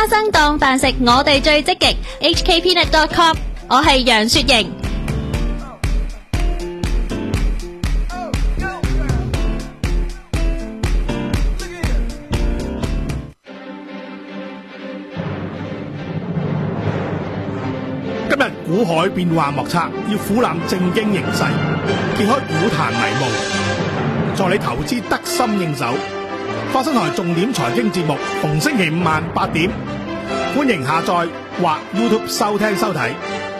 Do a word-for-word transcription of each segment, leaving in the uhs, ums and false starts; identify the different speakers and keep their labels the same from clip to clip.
Speaker 1: 花生當飯食，我哋最積極 H K peanut dot com， 我係楊雪瑩。
Speaker 2: 今日股海變幻莫測，要俯瞰正經形勢，揭開股壇迷霧，助你投資得心應手。花生台重點財經節目，逢星期五晚八點，歡迎下載或 YouTube 收聽收睇。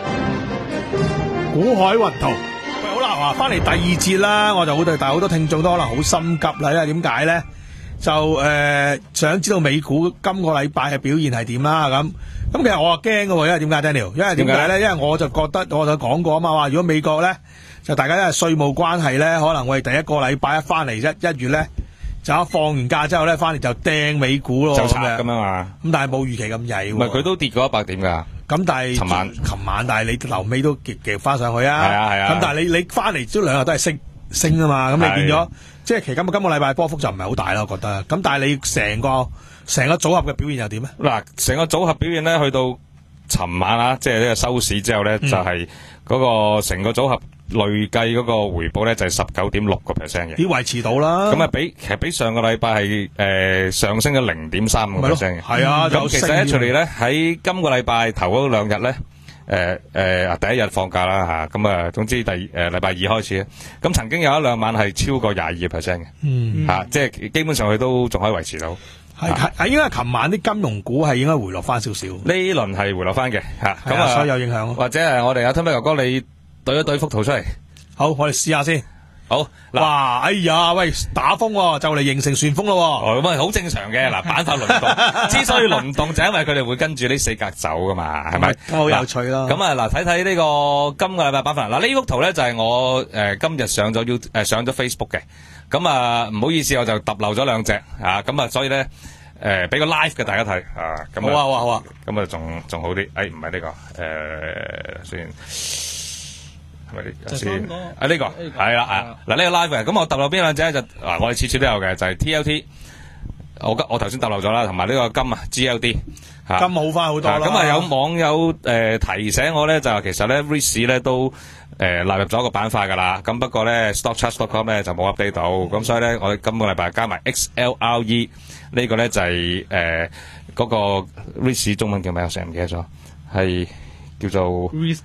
Speaker 2: 股海雲圖，喂，好啦，翻嚟第二節啦，我就好對，但係好多聽眾都可能好心急啦，因為點解咧？就誒、呃、想知道美股今個禮拜嘅表現係點啦，咁咁其實我啊驚嘅喎，因為點解 Daniel？ 因為點解咧？因為我就覺得我就講過啊嘛，話如果美國咧就大家因為稅務關係咧，可能我哋第一個禮拜一翻嚟一一月咧就一放完假之後咧翻嚟就掟美股咯，
Speaker 3: 就拆咁樣啊！
Speaker 2: 咁但係冇預期咁曳喎。
Speaker 3: 唔係佢都跌過一百點㗎。
Speaker 2: 咁但係
Speaker 3: 尋晚
Speaker 2: 尋晚但係你留尾都夾夾翻上去啊！
Speaker 3: 係啊係啊！
Speaker 2: 咁但係你你翻嚟都兩日都係升升啊嘛，咁你變咗。即係其實今今個禮拜波幅就唔係好大啦，我覺得。咁但係你成個成個組合嘅表現又點咧？
Speaker 3: 嗱，成個組合表現咧，去到尋晚啊，即係呢個收市之後咧，嗯、就係嗰個成個組合累計嗰個回報咧，就係十九點六個 percent 嘅。
Speaker 2: 要維持到啦。咁
Speaker 3: 啊，比其實比上個禮拜係誒上升咗零點三個 percent 嘅。
Speaker 2: 係啊，
Speaker 3: 咁其實咧，出嚟咧喺今個禮拜頭嗰兩日咧。誒誒啊！第一日放假啦嚇，咁啊總之第誒禮拜二開始咧，咁曾經有一兩晚係超過廿二個 percent 嘅，嗯嚇，即係基本上佢都仲可以維持到。
Speaker 2: 係係係應該係琴晚啲金融股係應該回落翻少少。呢
Speaker 3: 輪係回落翻嘅嚇，咁啊
Speaker 2: 所以有影響。或
Speaker 3: 者係我哋阿 Tommy 哥哥，你對一對幅圖出嚟。
Speaker 2: 好，我哋試下先。好，哇！哎呀，喂，打風喎，就嚟形成旋風咯。
Speaker 3: 哦，咁啊，好正常嘅。嗱，板塊輪動，之所以輪動就係因為佢哋會跟住呢四格走噶嘛，係咪？
Speaker 2: 好有趣啦。咁
Speaker 3: 啊，嗱，睇睇呢個今個禮拜板塊。嗱，呢幅圖咧就係我誒今日上咗 You 誒上咗 Facebook 嘅。咁啊，唔好意思，我就揼漏咗兩隻啊。咁啊，所以咧誒俾個 live 嘅大家睇啊。咁
Speaker 2: 好啊，好啊，好啊。
Speaker 3: 咁啊，仲仲好啲。誒，唔係呢個誒先。係咪呢？先啊，呢個係啦啊！嗱，呢個 live 嘅，咁我揼漏邊兩隻咧就嗱，我哋次次都有嘅，就係 T L T。我我頭先揼漏咗啦，同埋呢個金啊 G L D 嚇。金
Speaker 2: 好翻好多啦。
Speaker 3: 咁啊有網友誒提醒我咧，就係其實咧 risk 咧都誒納入咗個板塊㗎啦。咁不過咧 stockcharts dot com 咧就冇 update 到，咁所以咧我哋今個禮拜加埋 X L R E 呢個咧就係誒嗰個 risk 中文叫咩？我成日唔記得咗，係叫做
Speaker 4: risk。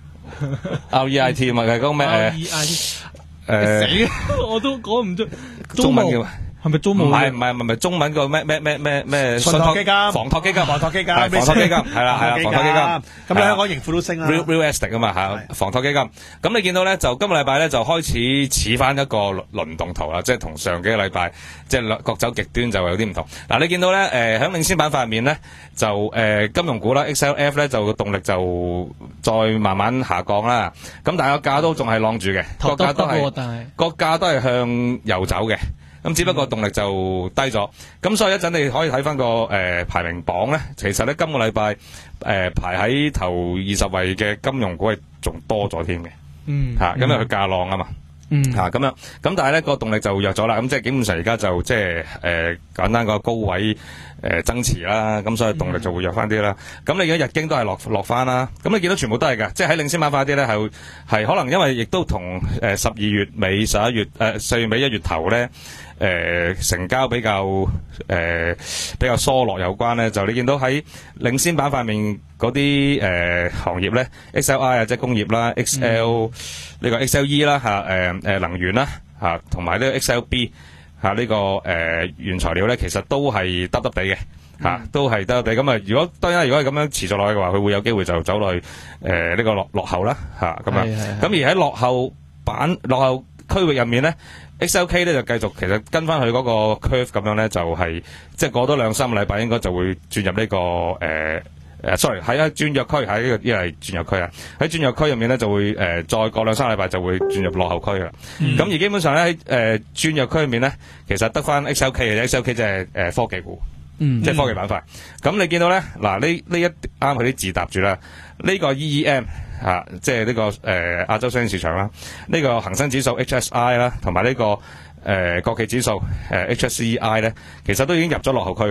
Speaker 3: R E I T 嘛，係講咩誒？誒，
Speaker 4: 死我都講唔出。
Speaker 3: 中文叫
Speaker 4: 係咪中務？
Speaker 3: 唔係唔係唔係中文個咩咩咩咩咩？
Speaker 2: 信託基金、
Speaker 3: 房託基金、
Speaker 2: 房託基金、
Speaker 3: 房託基金係啦係啦，房託基金。
Speaker 2: 咁你香港盈富都升啦。
Speaker 3: Real Real Estate 啊嘛嚇，房託基金。咁你見到咧，就今個禮拜咧就開始似翻一個輪動圖啦，即係同上幾個禮拜即係各走極端就有啲唔同。嗱，你見到咧誒喺領先板塊入面咧，就誒金融股啦 X L F 咧就個動力就再慢慢下降啦。咁但係個價都仲係晾住嘅，個價都係個價都係向右走嘅。咁只不過動力就低咗，咁所以一陣你可以睇翻個誒排名榜咧，其實咧今個禮拜誒排喺頭二十位嘅金融股係仲多咗添嘅，
Speaker 4: 嗯
Speaker 3: 嚇，因為佢價浪啊嘛，
Speaker 4: 嗯
Speaker 3: 嚇咁樣，咁但係咧個動力就弱咗啦，咁即係基本上而家就即係誒簡單個高位誒增持啦，咁所以動力就會弱翻啲啦。咁你而家日經都係落落翻啦，咁你見到全部都係㗎，即係喺領先板塊啲咧係係可能因為亦都同誒十二月尾十一月誒四月尾一月頭咧。誒、呃、成交比較誒、呃、比較疏落有關咧，就你見到喺領先板塊面嗰啲誒行業咧 ，X L I 啊即係工業啦 ，X L 呢、嗯、個 X L E 啦嚇誒誒能源啦嚇，同埋呢個 X L B 嚇、啊、呢、這個誒、呃、原材料咧，其實都係得得地嘅嚇、啊，都係得得地。咁啊，如果當然如果係咁樣持續落去嘅話，佢會有機會就走落去誒呢、呃這個落落後啦嚇咁樣。咁而喺落後板落後區域入面咧。X L K 咧就繼續其實跟翻佢嗰個 curve 咁樣咧，就係、是、即係過多兩三個禮拜應該就會轉入呢、這個誒誒、呃、sorry 喺喺轉弱區喺呢個呢個係轉弱區啊，喺轉弱區入面咧就會誒、呃、再過兩三個禮拜就會轉入落後區啦。咁、嗯、而基本上咧喺誒轉弱區入面咧，其實得翻 X L K 嘅 X L K 即係誒科技股，嗯、即係科技板塊。咁、嗯、你見到咧嗱呢呢一啱佢啲字搭住啦，呢、這個 E E M。啊，即係呢、這個誒、呃、亞洲商業市場啦，呢、這個恒生指數 H S I 啦，同埋呢個誒、呃、國企指數誒、呃、H S C I 咧，其實都已經入咗落後區噶啦。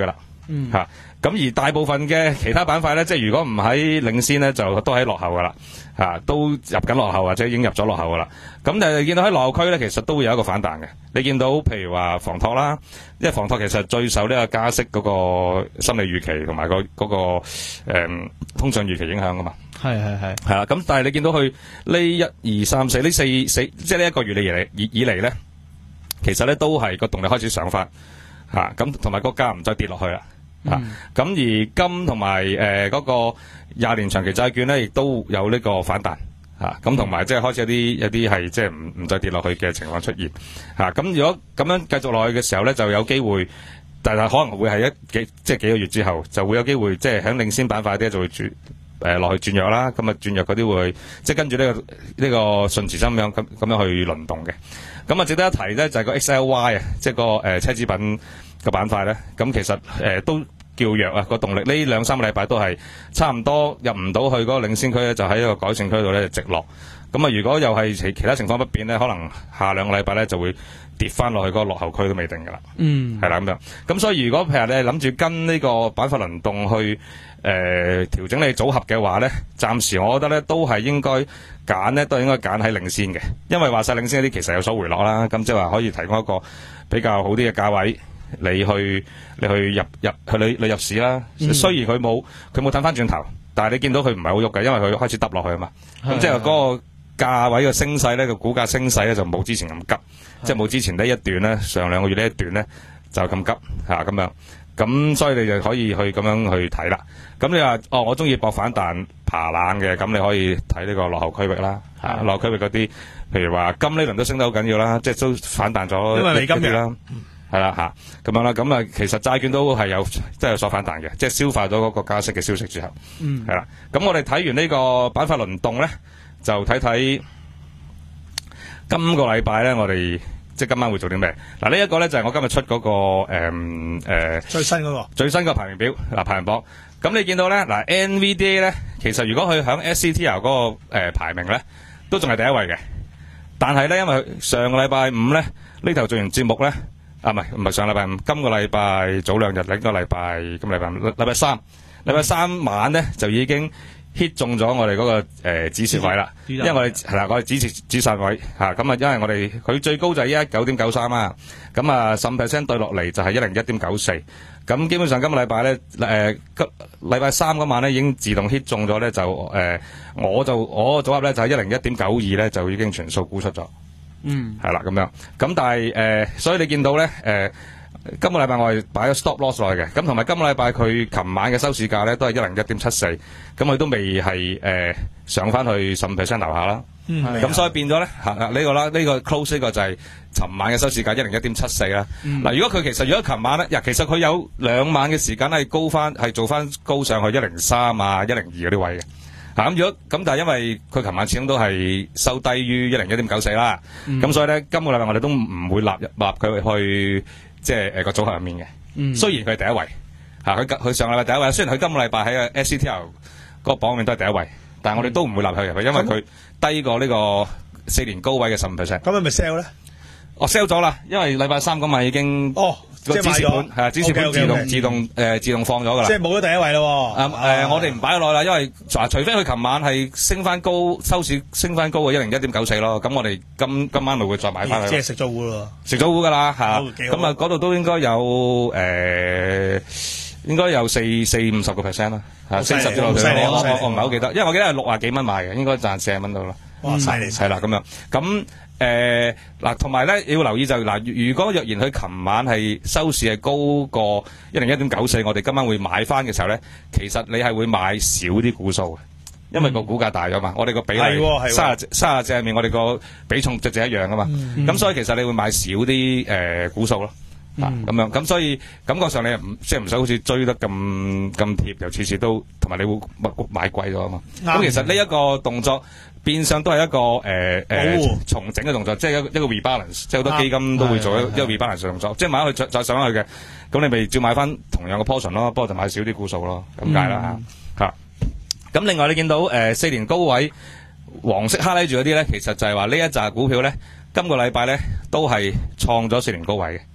Speaker 3: 嗯，吓、啊，咁而大部分嘅其他板塊咧，即係如果唔喺領先咧，就都喺落後噶啦，吓、啊，都入緊落後或者已經入咗落後噶啦。咁但係見到喺落後區咧，其實都會有一個反彈嘅。你見到譬如話房託啦，因為房託其實最受呢個加息嗰個心理預期同埋、嗰個嗰、嗰個誒、嗯、通脹預期影響噶嘛。
Speaker 2: 係係係
Speaker 3: 係啦，咁但係你見到佢呢一二三四呢四四，即係呢一個月嚟以以嚟咧，其實咧都係個動力開始上翻吓，咁同埋個價唔再跌落去啦。啊，咁、嗯、而金同埋誒嗰個廿年長期債券咧，亦都有呢個反彈，吓，咁同埋即係開始有啲有啲係即係唔唔再跌落去嘅情況出現，吓、啊、咁如果咁樣繼續落去嘅時候咧，就有機會，但係可能會係一幾即係幾個月之後，就會有機會即係喺領先板塊啲就會轉誒落去轉弱啦，咁啊轉弱嗰啲會即係跟住呢個呢個順時針咁樣咁咁樣去輪動嘅，咁啊值得一提咧就係個 X L Y 啊，即係個誒奢侈品個板塊咧，咁其實誒、呃、都叫弱啊，個動力呢兩三個禮拜都係差唔多入唔到去嗰個領先區咧，就喺一個改善區度咧直落。咁啊，如果又係其其他情況不變咧，可能下兩個禮拜咧就會跌翻落去嗰個落後區都未定噶啦。嗯，係啦咁樣。咁所以如果譬如你諗住跟呢個板塊輪動去誒調整你組合嘅話咧，暫時我覺得咧都係應該揀咧，都係應該揀喺領先嘅，因為話晒領先嗰啲其實有所回落啦。咁即係話可以提供一個比較好啲嘅價位。你去你去入入去你你入市啦，嗯、雖然佢冇佢冇褪翻轉頭，但係你見到佢唔係好喐嘅，因為佢開始耷落去啊嘛。咁即係嗰個價位嘅升勢咧，個股價升勢咧就冇之前咁急，即係冇之前呢一段咧，上兩個月呢一段咧就咁急吓咁樣。咁所以你就可以去咁樣去睇啦。咁你話哦，我中意搏反彈爬冷嘅，咁你可以睇呢個落後區域啦。吓落後區域嗰啲，譬如話金呢輪都升得好緊要啦，即係都反彈咗，
Speaker 2: 因為你今日
Speaker 3: 啦。係啦吓，咁樣啦，咁啊，其實債券都係有即係有所反彈嘅，即係消化咗嗰個加息嘅消息之後，嗯，係啦。咁我哋睇完呢個板塊輪動咧，就睇睇今個禮拜咧，我哋即係今晚會做啲咩？嗱，呢一個咧就係我今日出嗰個誒誒
Speaker 2: 最新嗰個
Speaker 3: 最新個排名表嗱排行榜。咁你見到咧嗱 N V D A 咧，其實如果佢響 S C T R 嗰個誒排名咧，都仲係第一位嘅。但係咧，因為佢上個禮拜五咧呢頭做完節目咧。啊，唔係唔係上禮拜五，今個禮拜早兩日，另一個禮拜今禮拜五，禮拜三，禮拜三晚咧就已經 hit 中咗我哋嗰、那個誒、呃、止蝕位啦，因為我哋係啦，我哋止蝕止殺位嚇，咁啊，因為我哋佢最高就係一一九點九三啦，咁啊十五 percent 對落嚟就係一零一點九四，咁基本上今個禮拜咧誒，禮拜三嗰晚咧已經自動 hit 中咗咧，就誒、呃、我就我組合咧就係一零一點九二咧就已經全數沽出咗。嗯，係啦，咁樣，咁但係誒、呃，所以你見到咧，誒、呃，今個禮拜我係擺咗 stop loss 落去嘅，咁同埋今個禮拜佢琴晚嘅收市價咧都係一零一點七四，咁佢都未係誒、呃、上翻去十五 percent 樓下啦，嗯，咁所以變咗咧，吓呢個啦，呢、這個 close 呢個就係琴晚嘅收市價一零一點七四啦，嗱、嗯，如果佢其實如果琴晚咧，其實佢有兩晚嘅時間係高翻，係做翻高上去一零三啊、一零二嗰啲位嘅。吓咁如果咁，但係因為佢琴晚始終都係收低於一零一點九四啦，咁、嗯、所以咧今個禮拜我哋都唔會納入納佢去即係誒個組合入面嘅。嗯、雖然佢係第一位，吓佢佢上個禮拜第一位，雖然佢今個禮拜喺 S C T L 嗰個榜入面都係第一位，但係我哋都唔會納佢入去，因為佢低過呢個四年高位嘅十五 percent。咁
Speaker 2: 係咪 sell 咧？
Speaker 3: 我 sell 咗啦，因為禮拜三嗰晚已經
Speaker 2: 哦。
Speaker 3: 個指示盤係啊，指示盤自動 okay, okay, okay. 自動誒、呃、自動放咗噶啦，
Speaker 2: 即係冇咗第一位咯。
Speaker 3: 誒誒，我哋唔擺落啦，因為除除非佢琴晚係升翻高，收市升翻高嘅一零一點九四咯。咁我哋今今晚咪會再買翻去。即係食咗糊咯，食咗糊噶啦吓。咁啊，嗰度都應該有誒、呃，應該有四四五十個 percent 啦，吓四十之內。我我我唔係好記得，因為我記得係六啊幾蚊買嘅，應該賺四十蚊到啦。哇，犀利！係啦，咁樣咁。誒嗱，同埋咧要留意就嗱、是，如果若然佢琴晚係收市係高過一零一點九四，我哋今晚會買翻嘅時候咧，其實你係會買少啲股數嘅，因為個股價大咗嘛，嗯、我哋個比例三十三十隻入面，我哋個比重隻隻一樣噶嘛，咁、嗯、所以其實你會買少啲誒、呃、股數咯，嗯、啊咁樣，咁所以感覺上你唔即係唔使好似追得咁咁貼，又次次都同埋你會買貴咗啊嘛，咁、嗯、其實呢一個動作。變相都係一個誒誒、呃呃、重整嘅動作，即係一個一個 rebalance，即係好多基金都會做一、啊、一個 rebalance 嘅動作，即係買咗佢再再上翻去嘅，咁你咪照買翻同樣嘅 portion 咯，不過就買少啲股數咯，咁解啦嚇。咁、嗯啊、另外你見到誒四、呃、年高位黃色哈拉住嗰啲咧，其實就係話呢一紮股票咧，今個禮拜咧都係創咗四年高位嘅，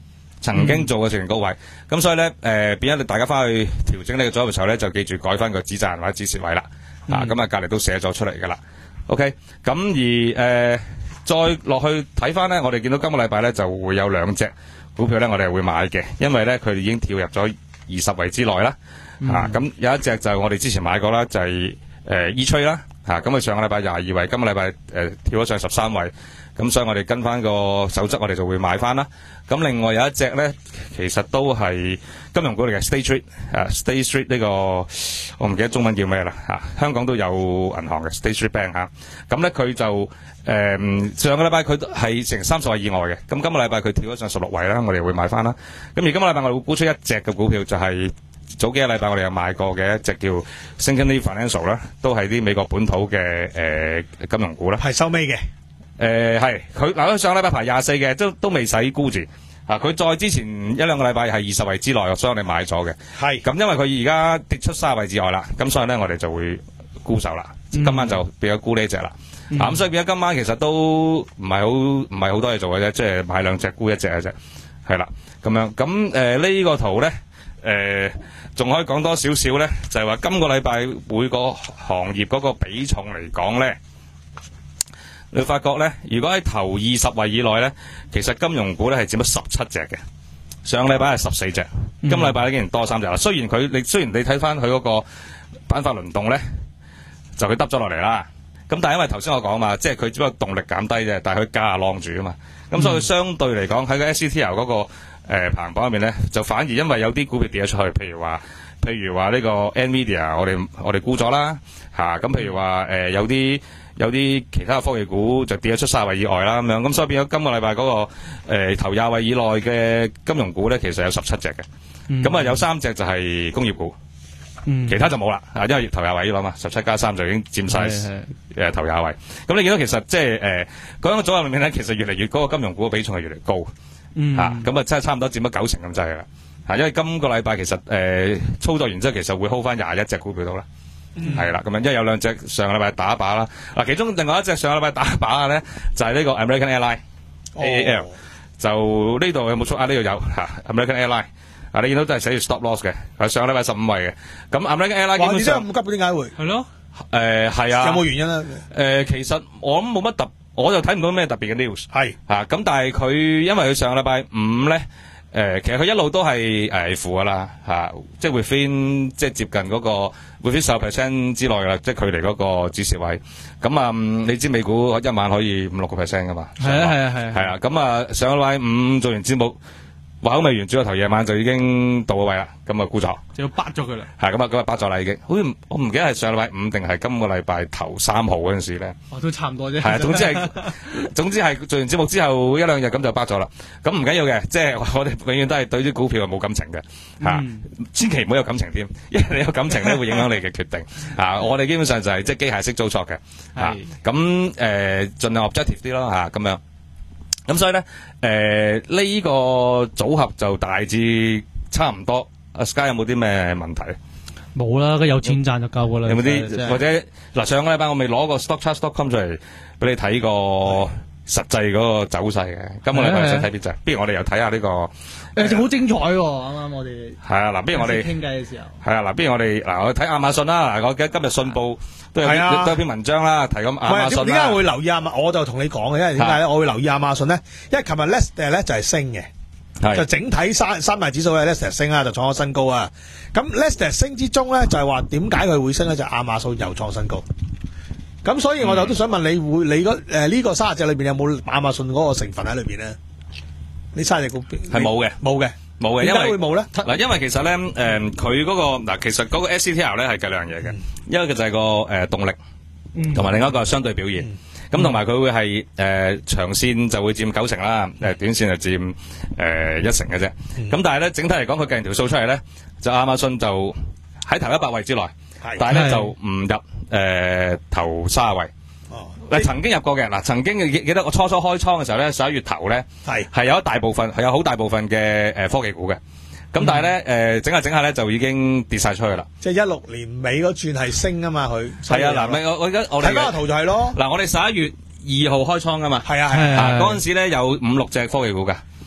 Speaker 3: 曾經做過成高位，咁、嗯、所以咧誒、呃、變咗大家翻去調整呢個組合嘅時候咧，就記住改翻個止賺或者止蝕位啦。嗯、啊，咁啊隔離都寫咗出嚟噶啦。OK，咁而誒、呃、再落去睇翻咧，我哋見到今個禮拜咧就會有兩隻股票咧，我哋係會買嘅，因為咧佢已經跳入咗二十位之內啦。嗯、啊，咁有一隻就我哋之前買過啦，就係誒 E-Trade 啦。嚇，咁佢上個禮拜廿二位，今個禮拜誒跳咗上十三位，咁所以我哋跟翻個守則，我哋就會買翻啦。咁另外有一隻咧，其實都係金融股嚟嘅 State Street 啊 State Street 呢個我唔記得中文叫咩啦嚇，香港都有銀行嘅 State Street Bank 嚇。咁咧佢就誒、呃、上個禮拜佢係成三十位以外嘅，咁今個禮拜佢跳咗上十六位啦，我哋會買翻啦。咁而今個禮拜我哋會沽出一隻嘅股票，就係、是。早幾個禮拜我哋有買過嘅一隻叫 Synchrony Financial 啦，都係啲美國本土嘅誒、呃、金融股啦。係
Speaker 2: 收尾嘅。
Speaker 3: 誒係佢嗱，佢上個禮拜排廿四嘅，都都未使沽住。啊，佢再之前一兩個禮拜係二十位之內，所以我哋買咗嘅。係。咁因為佢而家跌出三十位之外啦，咁所以咧我哋就會沽手啦。嗯、今晚就變咗沽呢隻啦。嗯、啊咁所以變咗今晚其實都唔係好唔係好多嘢做嘅啫，即係買兩隻沽一隻嘅啫。係啦，咁樣咁誒呢個圖咧。誒，仲、呃、可以講多少少咧？就係、是、話今個禮拜每個行業嗰個比重嚟講咧，你會發覺咧，如果喺頭二十位以內咧，其實金融股咧係佔咗十七隻嘅。上個禮拜係十四隻，嗯、今個禮拜咧竟然多三隻啦。雖然佢你雖然你睇翻佢嗰個板塊輪動咧，就佢耷咗落嚟啦。咁但係因為頭先我講嘛，即係佢只不過動力減低啫，但係佢價晾住啊嘛。咁所以相對嚟講喺個 S C T L 嗰、那個。誒、呃、排行榜入面咧，就反而因為有啲股票跌咗出去，譬如話，譬如話呢個 Nvidia，我哋我哋沽咗啦，嚇、啊、咁譬如話誒、呃、有啲有啲其他科技股就跌咗出三位以外啦，咁樣咁所以變咗今個禮拜嗰個、呃、頭廿位以內嘅金融股咧，其實有十七隻嘅，咁啊、嗯、有三隻就係工業股，嗯、其他就冇啦，啊因為頭廿位啦嘛，十七加三就已經佔晒誒頭廿位，咁你見到其實即係誒嗰個組合裏面咧，其實越嚟越嗰個金融股嘅比重係越嚟越高。嗯，吓咁啊，真係差唔多佔咗九成咁滯啦，吓，因為今個禮拜其實誒、呃、操作完之後，其實會 hold 翻廿一隻股票到啦，係啦、嗯，咁樣，因為有兩隻上個禮拜打靶啦，嗱，其中另外一隻上個禮拜打靶嘅咧，就係、是、呢個 American Airline A A L，、哦、就呢度有冇出啊？呢度有吓 American Airline， 啊，你見到都係寫住 stop loss 嘅，係上個禮拜十五位嘅，咁 American Airline 基本上
Speaker 2: 咁急點解會係咯？
Speaker 3: 誒係啊，
Speaker 2: 有冇原因啊？誒、
Speaker 3: 呃，其實我諗冇乜特。我就睇唔到咩特別嘅 news，係嚇咁，但係佢因為佢上個禮拜五咧，誒、呃、其實佢一路都係誒負噶啦嚇，即係 within 即係接近嗰個 within 十 percent 之內㗎啦，即係距離嗰個止蝕位。咁啊、嗯，你知美股一晚可以五六個 percent 噶嘛？係啊係啊係啊，係啊咁啊，上個禮拜五做完節目。話口未完，朝頭夜晚就已經到咗位啦，咁啊沽咗，就要bắt咗佢啦。係咁啊，咁啊bắt咗啦已經。好似我唔記得係上禮拜五定係今個禮拜頭三號嗰陣時咧。哦，都差唔多啫。係啊，總之係，總之係做完節目之後一兩日咁就bắt咗啦。咁唔緊要嘅，即係我哋永遠都係對啲股票係冇感情嘅，吓、嗯，千祈唔好有感情添，因為你有感情咧會影響你嘅決定。啊，我哋基本上就係即係機械式操作嘅，吓是，咁誒盡量 objective 啲咯，吓咁樣。咁所以咧，誒、呃、呢、這個組合就大致差唔多。阿 Sky 有冇啲咩問題？
Speaker 4: 冇啦，有錢賺就夠噶啦。
Speaker 3: 有冇啲或者嗱？上個禮拜我未攞個 stockcharts dot com 出嚟俾你睇過實際嗰個走勢嘅。今個禮拜想睇邊隻？不如我哋又睇下呢個
Speaker 4: 誒，好精彩喎！啱啱我哋
Speaker 3: 係啊，嗱，不如我哋
Speaker 4: 傾偈嘅時候
Speaker 3: 係啊，嗱，不如我哋嗱，我睇亞馬遜啦。嗱，我記得今日信報都有都有篇文章啦，提咁亞馬遜啦。點解
Speaker 2: 會留意亞馬？我就同你講嘅，因為點解咧？我會留意亞馬遜咧，因為琴日 Nasdaq 咧就係升嘅。就整體三三大指數咧 Nasdaq 升啊，就創咗新高啊。咁 Nasdaq 升之中咧，就係話點解佢會升咧？就亞馬遜又創新高。咁所以我就都想問你會你嗰誒呢個三十隻裏邊有冇亞馬遜嗰個成分喺裏邊咧？呢三十隻股票
Speaker 3: 係冇嘅，冇嘅，冇嘅。
Speaker 2: 點解會冇咧？
Speaker 3: 嗱，因為其實咧誒佢嗰個嗱，其實嗰個 S C T L 咧係計兩樣嘢嘅，一個就係個誒動力，同埋另一個係相對表現。咁同埋佢會係誒、呃、長線就會佔九成啦，誒短線就佔誒、呃、一成嘅啫。咁、嗯、但係咧整體嚟講，佢計完條數出嚟咧，就亞馬遜就喺頭一百位之內，是但係咧就唔入誒、呃、頭卅位。哦，嗱曾經入過嘅，嗱曾經記記得我初初開倉嘅時候咧，十一月頭咧係係有一大部分係有好大部分嘅誒科技股嘅。咁但係咧，誒、呃、整下整下咧就已經跌晒出去啦。即係一六年尾嗰轉係升啊嘛，佢係啊嗱，咪我我而家我睇翻個圖就係咯。嗱，我哋十一月二號開倉噶嘛，係啊係啊，嗰陣時咧有五六隻科技股噶，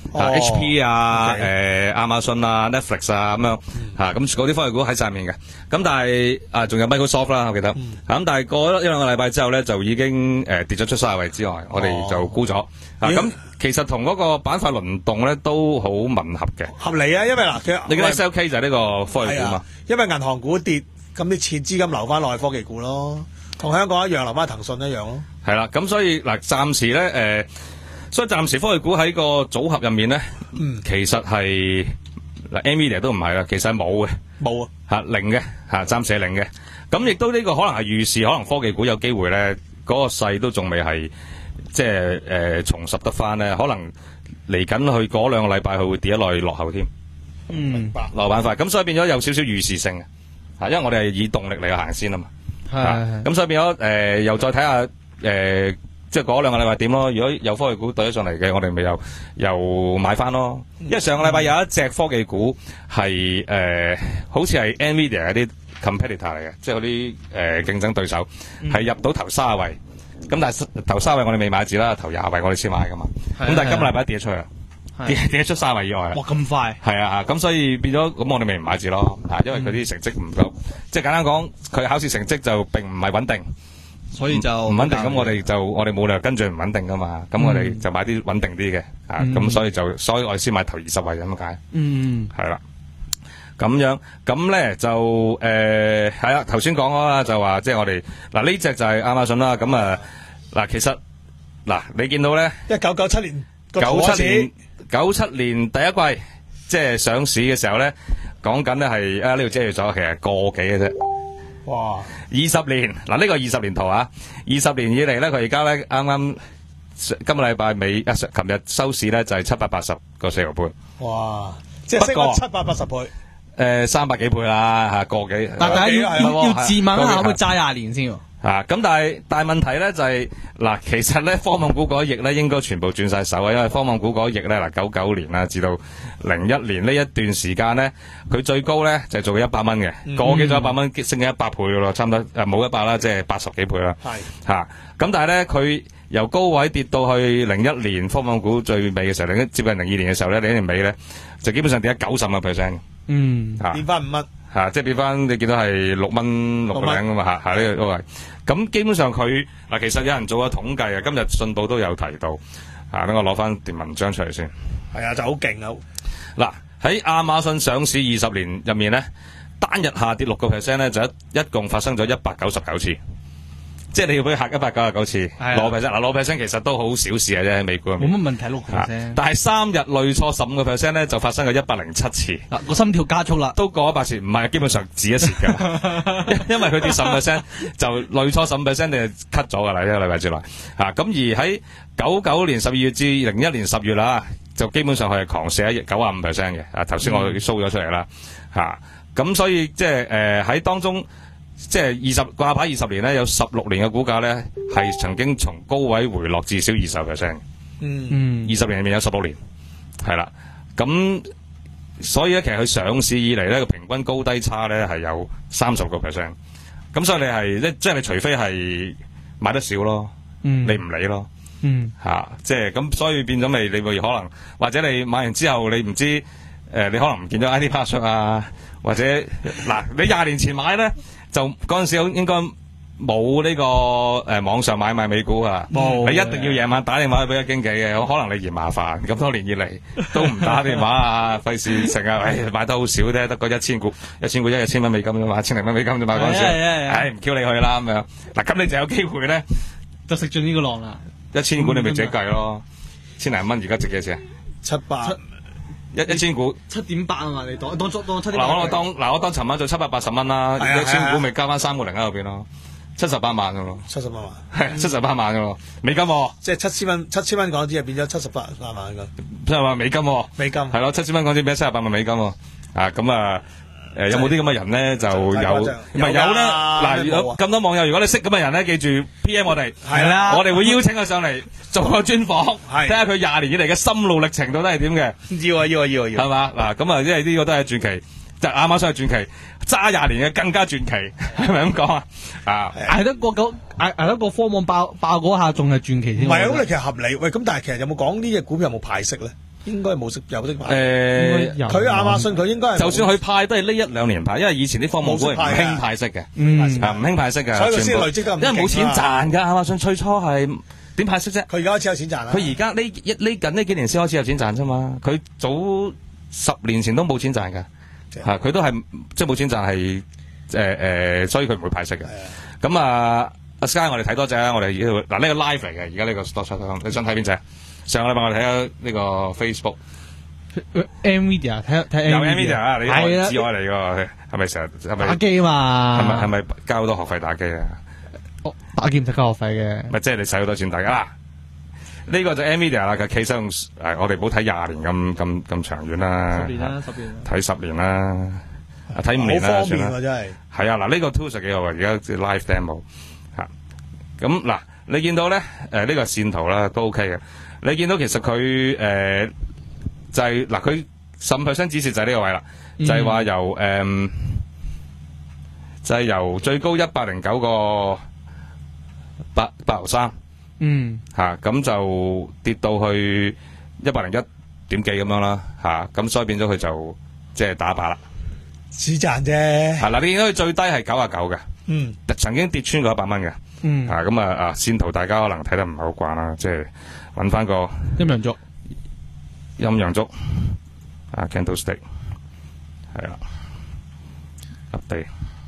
Speaker 2: 哦
Speaker 3: H P 啊、
Speaker 2: OK
Speaker 3: 誒亞馬遜啊、Netflix 啊咁樣嚇，咁嗰啲科技股喺晒面嘅。咁但係啊，仲有 Microsoft 啦，我記得。咁、
Speaker 2: 嗯、
Speaker 3: 但係過咗一兩個禮拜之後咧，就已經誒、呃、跌咗出三十位之外，我哋就沽咗。啊，咁、
Speaker 2: 咦
Speaker 3: 其實同嗰個板塊輪動咧都好吻合嘅。
Speaker 2: 合理啊，因為嗱，佢
Speaker 3: 你嘅 S L K 就係呢個科技股嘛。
Speaker 2: 因為銀行股跌，咁啲錢資金流翻落去科技股咯，同香港一樣流翻騰訊一樣咯。
Speaker 3: 係啦，咁所以嗱，暫時咧誒、呃，所以暫時科技股喺個組合入面咧，
Speaker 2: 嗯，
Speaker 3: 其實係嗱 Nvidia 都唔係啦，其實係冇嘅，
Speaker 2: 冇啊，
Speaker 3: 嚇零嘅嚇，暫時係零嘅。咁亦都呢個可能係預示，可能科技股有機會咧，嗰、那個勢都仲未係即係誒重拾得翻咧，可能嚟緊去嗰兩個禮拜佢會跌一落去落後添。
Speaker 4: 嗯，
Speaker 2: 明白。
Speaker 3: 落板塊，咁所以變咗有少少預示性嘅，嚇，因為我哋係以動力嚟去行先啊嘛。
Speaker 4: 係
Speaker 3: 咁所以變咗誒、呃，又再睇下誒，即係嗰兩個禮拜點咯。如果有科技股對咗上嚟嘅，我哋咪又又買翻咯。因為上個禮拜有一隻科技股係誒、呃，好似係 Nvidia 嗰啲 competitor 嚟嘅，即係嗰啲誒競爭對手，係、嗯、入到頭三十位。咁但係頭三十位我哋未買字啦，頭廿位我哋先買噶嘛。咁但係今個禮拜跌咗出去。跌跌出三位以外啦！
Speaker 4: 哇，咁快！
Speaker 3: 係啊，咁所以變咗咁，我哋咪唔買字咯。啊，因為佢啲成績唔夠，嗯、即係簡單講，佢考試成績就並唔係穩定，
Speaker 4: 所以就
Speaker 3: 唔穩定。咁我哋就我哋冇理由跟住唔穩定噶嘛。咁、嗯、我哋就買啲穩定啲嘅。啊，咁、嗯、所以就所以我哋先買頭二十位咁解。嗯，係啦。咁樣咁咧就誒係啦。頭先講咗啦，就話即係我哋嗱呢隻就係亞馬遜啦。咁啊嗱，其實嗱你見到咧，
Speaker 2: 一九九七年
Speaker 3: 九七年。九七年第一季即係上市嘅時候咧，講緊咧係啊呢度遮住咗，其實個幾嘅啫。哇！二十年嗱呢個二十年圖啊，二十年以嚟咧，佢而家咧啱啱今個禮拜尾啊，琴日收市咧就係七百八十個四毫半。
Speaker 2: 哇！即係升咗七百八十倍。
Speaker 3: 誒，三百幾倍啦吓，個幾。
Speaker 4: 但係大家要要要自問下，可唔可以揸廿年先？
Speaker 3: 啊，咁但係但係問題咧就係、是、嗱，其實咧科網股嗰一役咧應該全部轉晒手啊，因為科網股嗰一役咧嗱九九年啦至到零一年呢一段時間咧，佢最高咧就係做咗一百蚊嘅，嗯、個幾咗一百蚊升咗一百倍噶咯，差唔多誒冇一百啦，即係八十幾倍啦。係吓，咁但係咧佢由高位跌到去零一年科網股最尾嘅時候，零一接近零二年嘅時候咧，零一年尾咧就基本上跌咗九十個 percent。嗯，吓
Speaker 2: 變翻五蚊。
Speaker 3: 吓、啊，即係變翻，你見到係六蚊六個零咁嘛吓，吓呢個都係。咁基本上佢嗱，其實有人做咗統計啊，今日信報都有提到。啊，等我攞翻段文章出嚟先。
Speaker 2: 係啊，就好勁啊！
Speaker 3: 嗱，喺亞馬遜上市二十年入面咧，單日下跌六個 percent 咧，就一一共發生咗一百九十九次。即係你要俾佢嚇一百九十九次，攞 percent 嗱攞 percent 其實都好小事嘅啫，喺美股入面。
Speaker 4: 冇乜問題，六 percent。但
Speaker 3: 係三日累錯十五個 percent 咧，就發生咗一百零七次。
Speaker 4: 嗱，個心跳加速啦，
Speaker 3: 都過一百次，唔係基本上止一次㗎。因為佢跌十五 percent 就累錯十五 percent，你就 cut 咗㗎啦，一個禮拜之內。嚇咁而喺九九年十二月至零一年十月啦，就基本上佢係狂瀉喺九啊五 percent 嘅。啊頭先我 show 咗出嚟啦。嚇咁所以即係誒喺當中。即係二十掛牌二十年咧，有十六年嘅股價咧係曾經從高位回落至少二十 percent。嗯，二十年入面有十六年，係啦。咁所以咧，其實佢上市以嚟咧個平均高低差咧係有三十個 percent。咁所以你係即係你除非係買得少咯，嗯、你唔理咯，嗯吓、啊，即係咁，所以變咗咪你會可能或者你買完之後你唔知誒、呃，你可能唔見咗 I D password 啊，或者嗱你廿年前買咧。就嗰陣時應該冇呢個誒、呃、網上買賣美股啊，你一定要夜晚打電話去俾個經紀嘅，可能你嫌麻煩，咁多年以嚟都唔打電話啊，費事成日誒買得好少啫，得個一千股，一千股一日千蚊美金啫嘛，千零蚊美金啫嘛嗰陣時，唉唔叫你去啦咁樣，嗱咁你就有機會咧，
Speaker 4: 就食盡呢個浪啦，
Speaker 3: 一千股你咪自己計咯，千零蚊而家值幾多錢？
Speaker 2: 七百。
Speaker 3: 一一千股
Speaker 4: 七點八啊嘛，你當當當當七點。
Speaker 3: 嗱我當嗱我當尋晚做七百八十蚊啦，一千股咪加翻三個零喺後邊咯，七十八萬噶咯，
Speaker 2: 七十八萬，
Speaker 3: 係七十八萬噶咯，美金，
Speaker 2: 即係七千蚊，七千蚊港紙就變咗七十八八萬噶，
Speaker 3: 七十八美金，
Speaker 2: 美金
Speaker 3: 係咯，七千蚊港紙變咗七十八萬美金，啊咁啊。誒，有冇啲咁嘅人咧？就有，唔係有啦。嗱，有咁多網友，如果你識咁嘅人咧，記住 P M 我哋，係啦，我哋會邀請佢上嚟做個專訪，睇下佢廿年以嚟嘅心路歷程到底係點嘅。要啊，要啊，要啊，要。係嘛？嗱，咁啊，因為呢個都係傳奇，就亞馬遜係傳奇，揸廿年嘅更加傳奇，係咪咁講啊？啊，
Speaker 4: 捱得過嗰捱捱得過科網爆爆嗰下，仲係傳奇添。
Speaker 2: 唔係啊，咁你其實合理。喂，咁但係其實有冇講呢隻股票有冇派息咧？ 應該冇識有識派。
Speaker 3: 誒，
Speaker 4: 有
Speaker 2: 佢亞馬遜佢應該係冇
Speaker 3: 就算佢派都係呢一兩年派，因為以前啲科網股係唔興派息嘅，
Speaker 4: 嗯
Speaker 3: 啊唔興派息嘅，
Speaker 2: 所以佢先
Speaker 3: 全部
Speaker 2: 累積得咁
Speaker 3: 因為冇錢
Speaker 2: 勁啊
Speaker 3: 賺㗎。亞馬遜最初係點派息啫？
Speaker 2: 佢而家開始有錢賺啦。
Speaker 3: 佢而家呢一呢近呢幾年先開始有錢賺啫嘛。佢早十年前都冇錢賺㗎，嚇佢都係即係冇錢賺係誒誒，所以佢唔會派息嘅。咁啊，阿 Sky 我哋睇多隻啦，我哋呢度嗱呢個 live 嚟嘅，而家呢個 stock chart，你想睇邊隻？上個禮拜我哋睇下呢個 Facebook。
Speaker 4: Nvidia 睇睇
Speaker 3: 有 Nvidia 啊，你
Speaker 4: 係啊
Speaker 3: 我知我嚟㗎，係咪成日係咪
Speaker 4: 打機嘛？
Speaker 3: 係咪係咪交好多學費打機啊？
Speaker 4: 哦打機唔使交學費嘅。
Speaker 3: 咪即係你使好多錢打機啦。呢個就 Nvidia 啦，佢企上誒，我哋唔好睇廿年咁咁咁長遠啦。
Speaker 4: 十年啦，十年啦。
Speaker 3: 睇十年啦，啊睇五年啦，
Speaker 2: 好方
Speaker 3: 算啦。
Speaker 2: 便喎真係。
Speaker 3: 係啊，嗱呢個 tools 係幾好啊，而家 live demo 嚇。咁嗱，你見到咧誒呢個線圖啦都 OK 嘅。你見到其實佢誒就係嗱佢十五 percent 指示就係呢個位啦，就係話由誒就係由最高一百零九個八八毫三。
Speaker 4: 嗯，
Speaker 3: 嚇咁、就跌到去一百零一點幾咁樣啦，嚇、咁所以變咗佢就即係打靶啦。
Speaker 2: 只賺啫。
Speaker 3: 係嗱，你見到佢最低係九啊九嘅，
Speaker 2: 嗯，
Speaker 3: 曾經跌穿過一百蚊嘅。
Speaker 4: 嗯，
Speaker 3: 嚇咁啊啊線圖大家可能睇得唔係好慣啦，即係揾翻個
Speaker 4: 陰陽燭。
Speaker 3: 陰陽燭啊 candlestick 係啦，update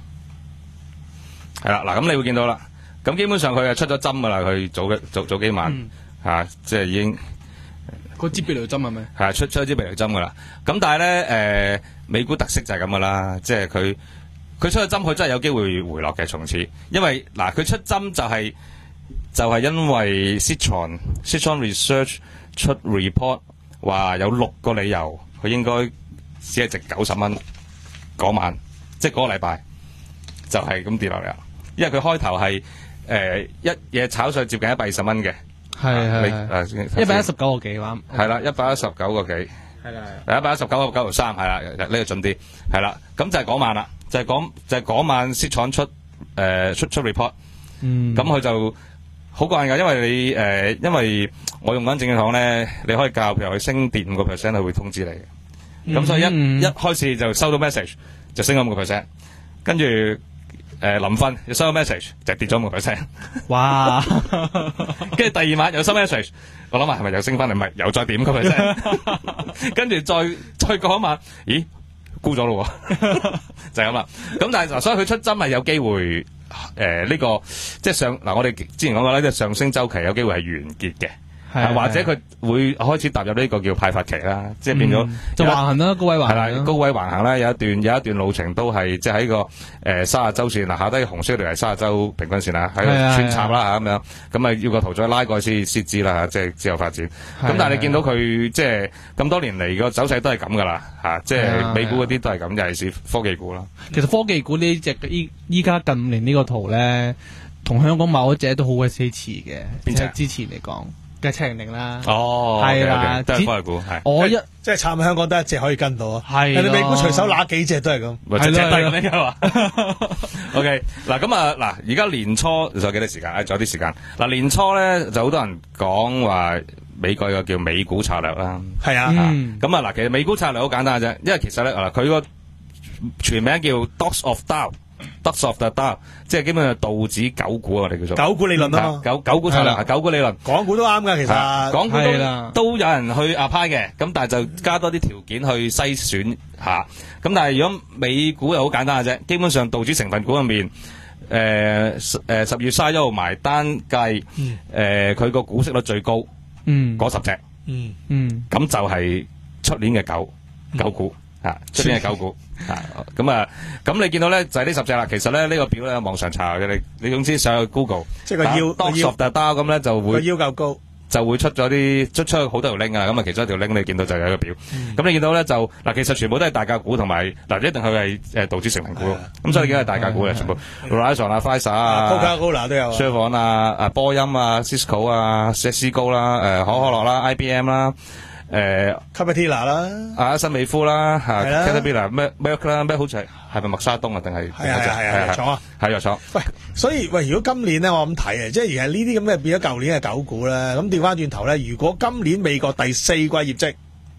Speaker 3: 係啦嗱，咁你會見到啦。咁基本上佢係出咗針噶啦，佢早嘅早早幾晚嚇、啊，即係已經
Speaker 4: 個支避雷針係咪？
Speaker 3: 係啊出出咗支避雷針噶啦。咁但係咧誒，美股特色就係咁噶啦，即係佢佢出咗針，佢真係有機會回落嘅從此。因為嗱，佢出針就係、就係、因為 Citron Citron Research 出 report 話有六個理由，佢應該只係值九十蚊嗰晚，即係嗰個禮拜就係咁跌落嚟啦。因為佢開頭係。誒、呃、一嘢炒上接近一百二十蚊嘅，
Speaker 4: 係係
Speaker 3: 係
Speaker 4: 一百一十九個幾話，
Speaker 3: 係啦，一百一十九個幾，
Speaker 4: 係啦，
Speaker 3: 一百一十九個九毫三，係啦，呢、呢個準啲，係啦，咁就係嗰晚啦，就係、係、嗰就係、係、嗰晚息廠出誒、呃、出出 report，
Speaker 4: 嗯，
Speaker 3: 咁佢就好慣㗎，因為你誒、呃、因為我用緊證券行咧，你可以教譬如佢升跌五個 percent，佢會通知你嘅，咁、嗯、所以一、嗯、一開始就收到 message 就升咗五個 percent，跟住。誒臨瞓又收個 message 就跌咗五個 percent，
Speaker 4: 哇！
Speaker 3: 跟住第二晚又收 message，我諗下係咪又升翻嚟？唔係又再跌五個 percent，跟住再再過一晚，咦沽咗咯喎，就係咁啦。咁但係嗱，所以佢出針係有機會誒呢、呃這個即係上嗱，我哋之前講過咧，即係上升週期有機會係完結嘅。係或者佢會開始踏入呢個叫派發期啦，即係變咗、嗯、
Speaker 4: 就橫行啦，高位橫行
Speaker 3: 係啦，高位橫行啦，有一段有一段路程都係即係喺個誒三十週線嗱，下低紅色條係三十週平均線啦，喺度穿插啦嚇咁樣，咁啊要個圖再拉過去先先知啦嚇，即係之後發展。咁但係你見到佢即係咁多年嚟個走勢都係咁噶啦嚇，即係美股嗰啲都係咁，尤其是科技股啦。
Speaker 4: 其實科技股呢隻依依家近年呢個圖咧，同香港某一隻都好鬼死似嘅，邊隻之前嚟講。嘅七零零啦，
Speaker 3: 哦，
Speaker 4: 係啦，
Speaker 3: 都係科技股，係
Speaker 4: 我一
Speaker 2: 即係撐香港得一隻可以跟到啊，
Speaker 4: 係
Speaker 2: 人哋美股隨手揦幾隻都係咁，
Speaker 3: 係啦，係咁樣嘛。OK，嗱咁啊，嗱而家年初仲有幾多時間？誒，仲有啲時間。嗱年初咧就好多人講話美國有個叫美股策略啦，
Speaker 2: 係啊，
Speaker 3: 咁啊嗱，其實美股策略好簡單嘅啫，因為其實咧嗱佢個全名叫 Dogs of Dow。Dogs of the Dow， 即係基本上道指九股啊，我哋叫做
Speaker 2: 九股理論啊嘛，
Speaker 3: 九九股策略，九股理論，
Speaker 2: 港股都啱噶，其實
Speaker 3: 港股都都有人去 apply 嘅，咁但係就加多啲條件去篩選下，咁但係如果美股又好簡單嘅啫，基本上道指成分股入面，誒誒十月卅一號埋單計，誒佢個股息率最高，嗯，嗰十隻，嗯嗯，咁就係出年嘅九九股。啊，出邊係九股啊，咁啊，咁你見到咧就係呢十隻啦。其實咧呢個表咧網上查嘅，你你總之上去 Google，
Speaker 2: 即係個腰
Speaker 3: Dogs of the Dow咁咧就會
Speaker 2: 個腰夠高，
Speaker 3: 就會出咗啲出出好多條 link 啊。咁啊，其中一條 link 你見到就有一個表。咁你見到咧就嗱，其實全部都係大價股同埋嗱，一定佢係誒道指成分股咯。咁所以你見係大價股嘅全部 Verizon 啊、Pfizer 啊、
Speaker 2: Coca-Cola 都有
Speaker 3: Chevron 啊、啊波音啊、Cisco 啊、思高啦、誒可可樂啦、I B M 啦。誒
Speaker 2: Caterpillar 啦，
Speaker 3: 啊新美孚啦，嚇 Caterpillar 咩 Merck 啦，咩好似係係咪默沙東啊？定係
Speaker 2: 係係係藥廠啊，
Speaker 3: 係藥廠。
Speaker 2: 喂，所以喂，如果今年咧，我咁睇啊，即係而係呢啲咁嘅變咗舊年嘅九股咧，咁調翻轉頭咧，如果今年美國第四季業績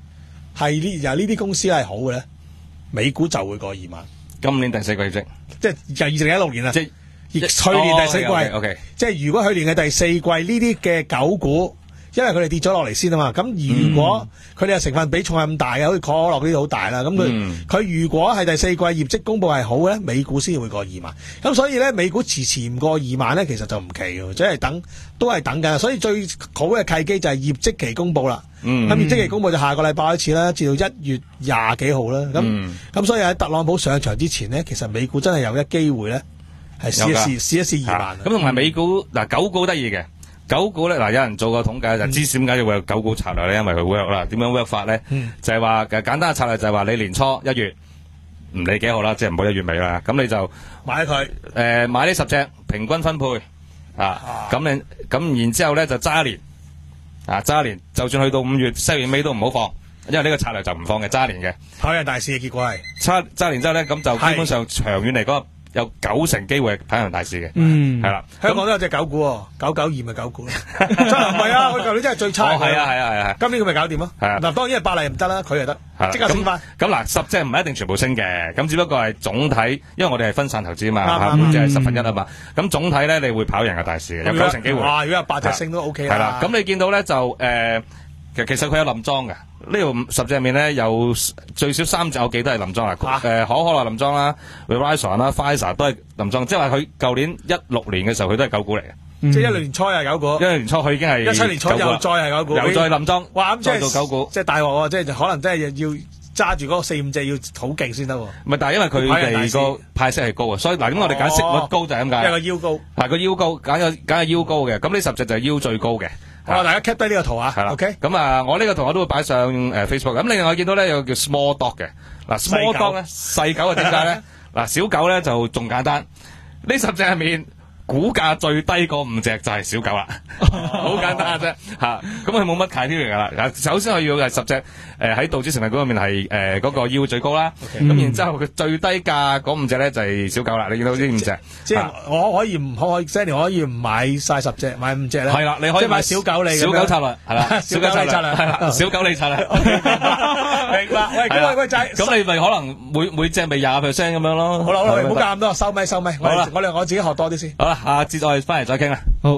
Speaker 2: 係呢由呢啲公司係好嘅咧，美股就會過二萬。
Speaker 3: 今年第四季業績，
Speaker 2: 即係就二零一六年啦，
Speaker 3: 即
Speaker 2: 係去年第四季。
Speaker 3: O K，
Speaker 2: 即係如果去年嘅第四季呢啲嘅狗股，因為佢哋跌咗落嚟先啊嘛。咁如果佢哋嘅成分比重係咁大嘅，好似可樂呢啲好大啦。咁佢佢如果係第四季業績公佈係好咧，美股先會過二萬。咁所以咧，美股遲遲唔過二萬咧，其實就唔奇嘅，即係等都係等緊。所以最好嘅契機就係業績期公佈啦。咁、嗯、業績期公佈就下個禮拜開始啦，至到一月廿幾號啦。咁咁、嗯、所以喺特朗普上場之前呢，其實美股真係有一機會咧，係試一試試一試二萬。
Speaker 3: 咁同埋美股嗱，狗股得意嘅狗股咧，嗱有人做過統計就知點解要會有狗股策略咧，因為佢 work 啦。點樣 work 法咧？嗯、就係話簡單嘅策略就係話你年初一月唔理幾號啦，即係唔好一月尾啦。咁你就買佢，誒、呃、買呢十隻平均分配啊。咁、啊、你咁然之後咧就揸一年。啊，揸年就算去到五月、七月尾都唔好放，因為呢個策略就唔放嘅，揸年嘅。跑贏大市嘅結果係揸揸年之後咧，咁就基本上長遠嚟講有九成機會係跑贏大市嘅。嗯，係啦，香港都有隻狗股，九九二咪狗股咯。真係唔係啊！佢舊年真係最差。哦，係啊，係啊，係啊。今年佢咪搞掂咯。係啊。嗱，當然係百麗唔得啦，佢又得，即刻升翻。咁嗱，十隻唔係一定全部升嘅，咁只不過係總體，因為我哋係分散投資啊嘛，每隻係十分一啊嘛。咁總體咧，你會跑贏嘅大市嘅，有九成機會。哇！如果有八隻升都 OK 啦。係啦，咁你見到咧就誒，其實其實佢有冧莊嘅。呢度十隻入面咧有最少三隻我記得係冧莊啊，誒可可樂冧莊啦 Verizon 啦 Pfizer 都係冧莊，即係話佢舊年一六年嘅時候佢都係狗股嚟嘅，即係一六年初係狗股，一六年初佢已經係一七年初又再係狗股，又再冧莊，哇咁即係做狗股，即係大鑊喎，即係可能真係要揸住嗰四五隻要好勁先得喎。唔係，但係因為佢哋個派息係高啊，所以嗱咁我哋揀息率高就係咁解，因為個腰高，係個腰高，揀個揀個腰高嘅，咁呢十隻就係腰最高嘅。好，大家 cap 低呢個圖啊，係啦 ，OK。咁啊，我呢個圖我都會擺上誒 Facebook。咁另外我見到咧有個叫 small dog 嘅，嗱 small dog 咧細狗啊，點解咧？嗱小狗咧就仲簡單，呢十隻入面股價最低嗰五隻就係小狗啦，好簡單嘅啫嚇。咁佢冇乜 criteria 噶啦。首先我要係十隻誒喺道指成分股入面係誒嗰個腰最高啦。咁然之後佢最低價嗰五隻咧就係小狗啦。你見到呢五隻？即係我可以唔可以 Sandy 可以唔買晒十隻，買五隻咧？係啦，你可以買小狗嚟嘅。小狗策略係啦，小狗策略係啦，小狗你策略。明白。喂，咁喂仔，咁你咪可能每每隻咪廿 percent 咁樣咯。好啦好啦，唔好教咁多，收咪收咪。好啦，我哋我自己學多啲先。好啦。下節我哋翻嚟再傾啦。好。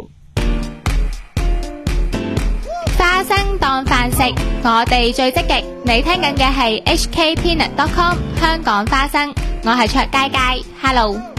Speaker 1: 花生當飯食，我哋最積極。你聽緊嘅係 H K Peanut dot com 香港花生，我係卓佳佳。Hello。